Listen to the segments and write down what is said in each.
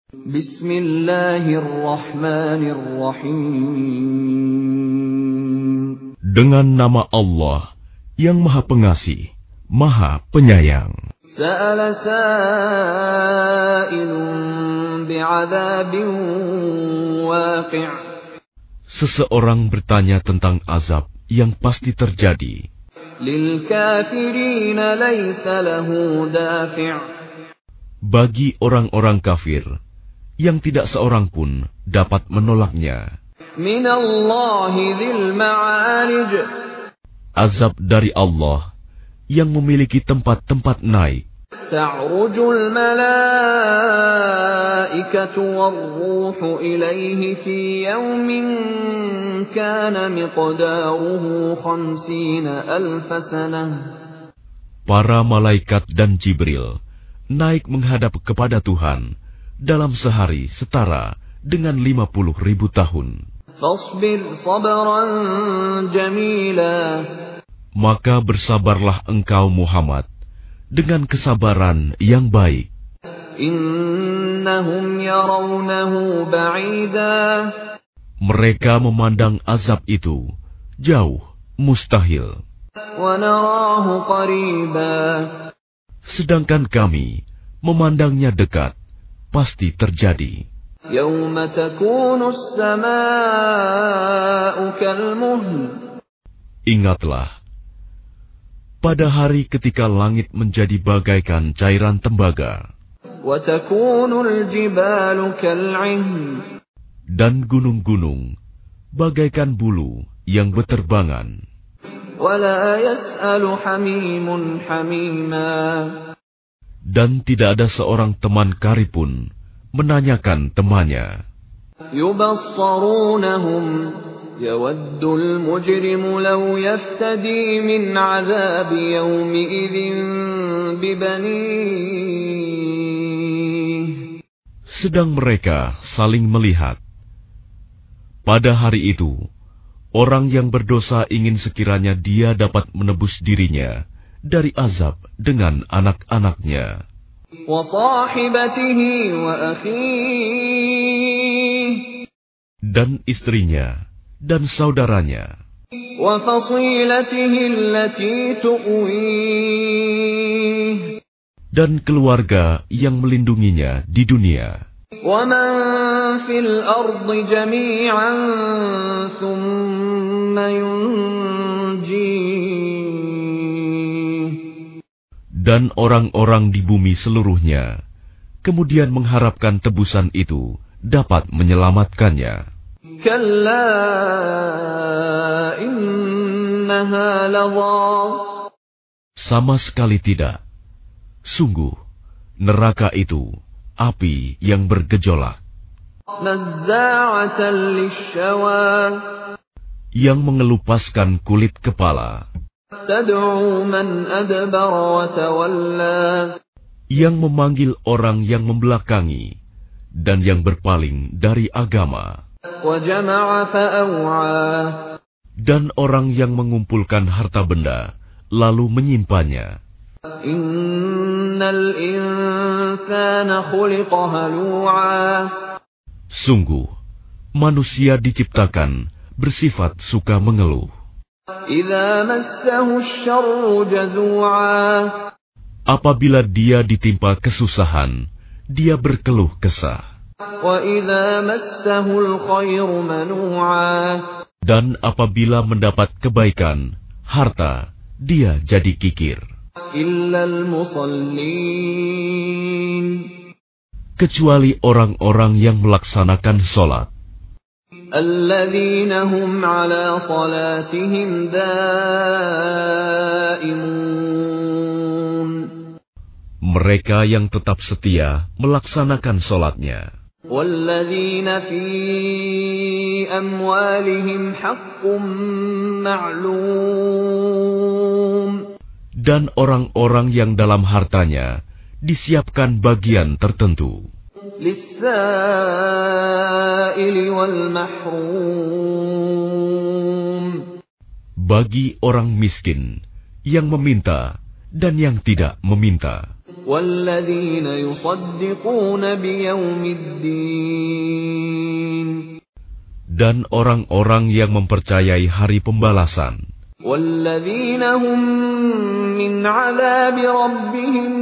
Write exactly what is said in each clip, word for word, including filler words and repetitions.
Bismillahirrahmanirrahim. Dengan nama Allah yang Maha Pengasih, Maha Penyayang. Sa'ala sa'ilun bi'adzabin waqi'. Seseorang bertanya tentang azab yang pasti terjadi. Lil kafirina laysa lahu dafi'. Bagi orang-orang kafir yang tidak seorang pun dapat menolaknya. Minallahi dzil ma'arij. Azab dari Allah yang memiliki tempat-tempat naik. Ta'rujul malaikatu war-ruhu ilaihi fi yawmin kana miqdaruhu khamsina alf sanah. Para malaikat dan Jibril naik menghadap kepada Tuhan dalam sehari setara dengan lima puluh ribu tahun. Fasbir sabran jamila. Maka bersabarlah engkau Muhammad dengan kesabaran yang baik. Innahum yarawnahu ba'ida. Mereka memandang azab itu jauh, mustahil. Wa narahu qariba. Sedangkan kami memandangnya dekat, pasti terjadi. Yawma takunu as-samaa'u kalmuhl. Ingatlah, pada hari ketika langit menjadi bagaikan cairan tembaga. Wa takunu al-jibalu kal'ihn. Dan gunung-gunung bagaikan bulu yang beterbangan. وَلَا يَسْأَلُ حَمِيمٌ حَمِيمًا. Dan tidak ada seorang teman karib pun menanyakan temannya. يُبَصَّرُونَهُمْ يَوَدُّ الْمُجْرِمُ لَوْ يَفْتَدِي مِنْ عَذَابِ يَوْمِئِذٍ بِبَنِيهِ. Sedang mereka saling melihat. Pada hari itu, orang yang berdosa ingin sekiranya dia dapat menebus dirinya dari azab dengan anak-anaknya. Dan istrinya dan saudaranya. Dan keluarga yang melindunginya di dunia. Dan orang-orang di bumi seluruhnya, kemudian mengharapkan tebusan itu dapat menyelamatkannya. Sama sekali tidak. Sungguh, neraka itu api yang bergejolak, yang mengelupaskan kulit kepala, yang memanggil orang yang membelakangi dan yang berpaling dari agama, dan orang yang mengumpulkan harta benda lalu menyimpannya. Sungguh, manusia diciptakan bersifat suka mengeluh. Apabila dia ditimpa kesusahan, dia berkeluh kesah. Dan apabila mendapat kebaikan, harta, dia jadi kikir. Kecuali orang-orang yang melaksanakan sholat. Mereka yang tetap setia melaksanakan sholatnya. Dan orang-orang yang dalam hartanya disiapkan bagian tertentu. Bagi orang miskin yang meminta dan yang tidak meminta. وَالَّذِينَ يُصَدِّقُونَ بِيَوْمِ الدِّينِ Dan orang-orang yang mempercayai hari pembalasan. وَالَّذِينَ هُمْ مِنْ عَذَابِ رَبِّهِمْ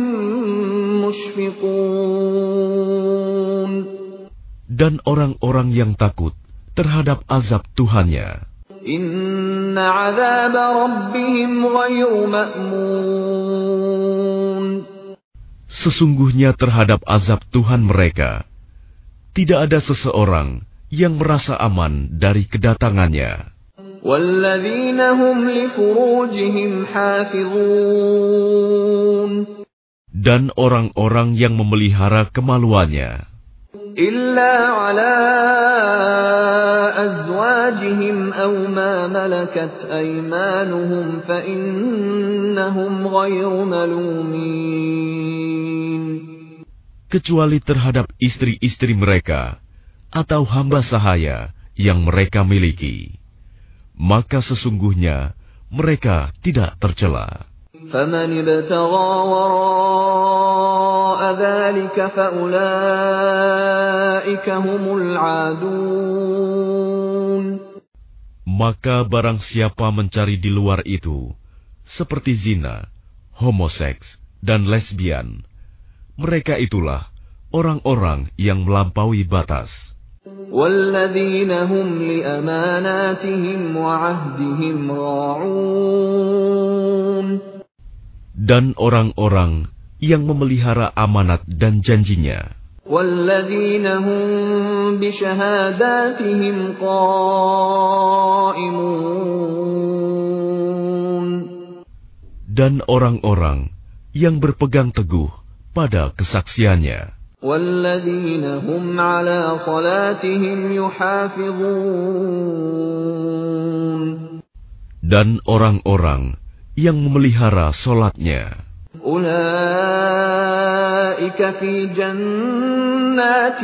مُشْفِقُونَ Dan orang-orang yang takut terhadap azab Tuhannya. إِنَّ عَذَابَ رَبِّهِمْ غَيْرُ مَأْمُونٍ Sesungguhnya terhadap azab Tuhan mereka, tidak ada seseorang yang merasa aman dari kedatangannya. وَالَّذِينَ هُمْ لِفُرُوجِهِمْ حَافِظُونَ Dan orang-orang yang memelihara kemaluannya, إِلَّا عَلَى أَزْوَاجِهِمْ أَوْ مَا مَلَكَتْ أَيْمَانُهُمْ فَإِنَّهُمْ غَيْرُ مَلُومِينَ kecuali terhadap istri-istri mereka atau hamba sahaya yang mereka miliki, maka sesungguhnya mereka tidak tercela. فَمَنِ ابْتَغَى وَرَاءَ ذَلِكَ فَأُولَئِكَ هُمُ الْعَادُونَ Maka barang siapa mencari di luar itu, seperti zina, homoseks, dan lesbian, mereka itulah orang-orang yang melampaui batas. وَالَّذِينَ هُمْ لِأَمَانَاتِهِمْ وَعَهْدِهِمْ رَاعُونَ Dan orang-orang yang memelihara amanat dan janjinya. وَالَّذِينَ هُمْ بِشَهَادَاتِهِمْ قَائِمُونَ Dan orang-orang yang berpegang teguh pada kesaksiannya. وَالَّذِينَ هُمْ عَلَى صَلَاتِهِمْ يُحَافِظُونَ Dan orang-orang yang memelihara solatnya. أُولَئِكَ فِي جَنَّاتٍ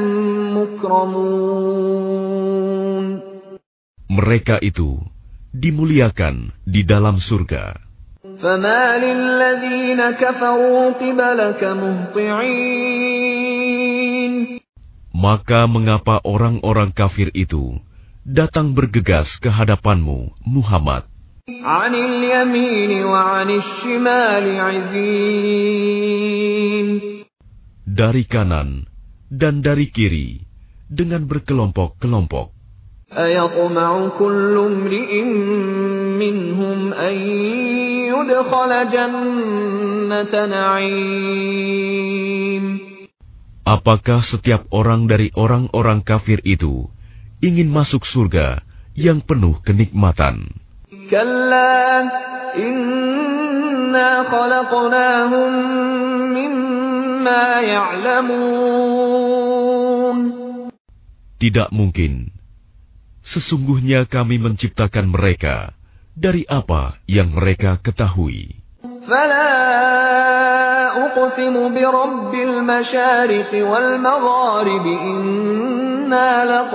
مُكْرَمُونَ Mereka itu dimuliakan di dalam surga. فَمَالِ الَّذِينَ كَفَرُوا قِبَلَكَ مُهْطِعِينَ Maka mengapa orang-orang kafir itu datang bergegas ke hadapanmu, Muhammad? عَنِ الْيَمِينِ وَعَنِ الشِّمَالِ عِزِينَ Dari kanan dan dari kiri dengan berkelompok-kelompok. أَيَطْمَعُ كُلُّ امْرِئٍ مِّنْهُمْ أَن يُدْخَلَ جَنَّةَ نَعِيمٍ Apakah setiap orang dari orang-orang kafir itu ingin masuk surga yang penuh kenikmatan? كَلَّا إِنَّا خَلَقْنَاهُم مِّمَّا يَعْلَمُونَ Tidak mungkin. Sesungguhnya kami menciptakan mereka dari apa yang mereka ketahui. فَلَا أُقْسِمُ بِرَبِّ الْمَشَارِقِ وَالْمَغَارِبِ إِنَّا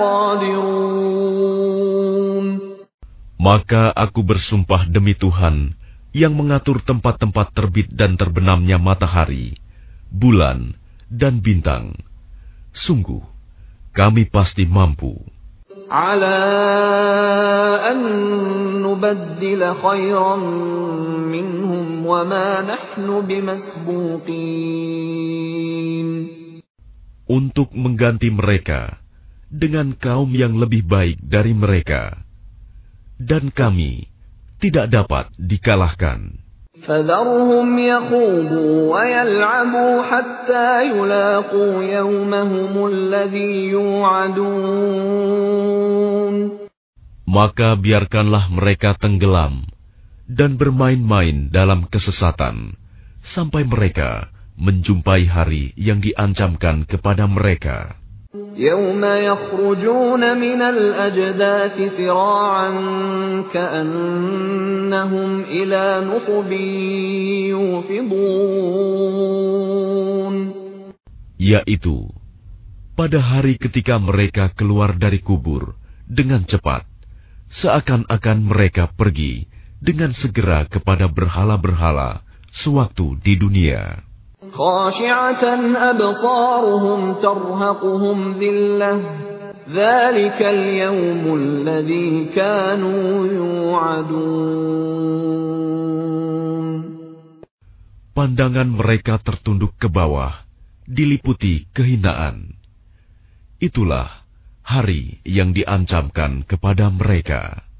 لَقَادِرُونَ Maka aku bersumpah demi Tuhan yang mengatur tempat-tempat terbit dan terbenamnya matahari, bulan, dan bintang. Sungguh, kami pasti mampu. عَلَىٰ أَن نُّبَدِّلَ خَيْرًا مِّنْهُمْ وَمَا نَحْنُ بِمَسْبُوقِينَ Untuk mengganti mereka dengan kaum yang lebih baik dari mereka. Dan kami tidak dapat dikalahkan. فَذَرْهُمْ يَخُوضُوا وَيَلْعَبُوا حَتَّىٰ يُلَاقُوا يَوْمَهُمُ الَّذِي يُوعَدُونَ Maka biarkanlah mereka tenggelam dan bermain-main dalam kesesatan sampai mereka menjumpai hari yang diancamkan kepada mereka. يَوْمَ يَخْرُجُونَ مِنَ الْأَجْدَاثِ سِرَاعًا كَأَنَّهُمْ إِلَىٰ نُصُبٍ يُوفِضُونَ Yaitu, pada hari ketika mereka keluar dari kubur dengan cepat, seakan-akan mereka pergi dengan segera kepada berhala-berhala sewaktu di dunia. خاشعة أبصارهم ترهقهم ذلة ذلك اليوم الذي كانوا يوعدون. Pandangan mereka tertunduk ke bawah, diliputi kehinaan. Itulah hari yang diancamkan kepada mereka.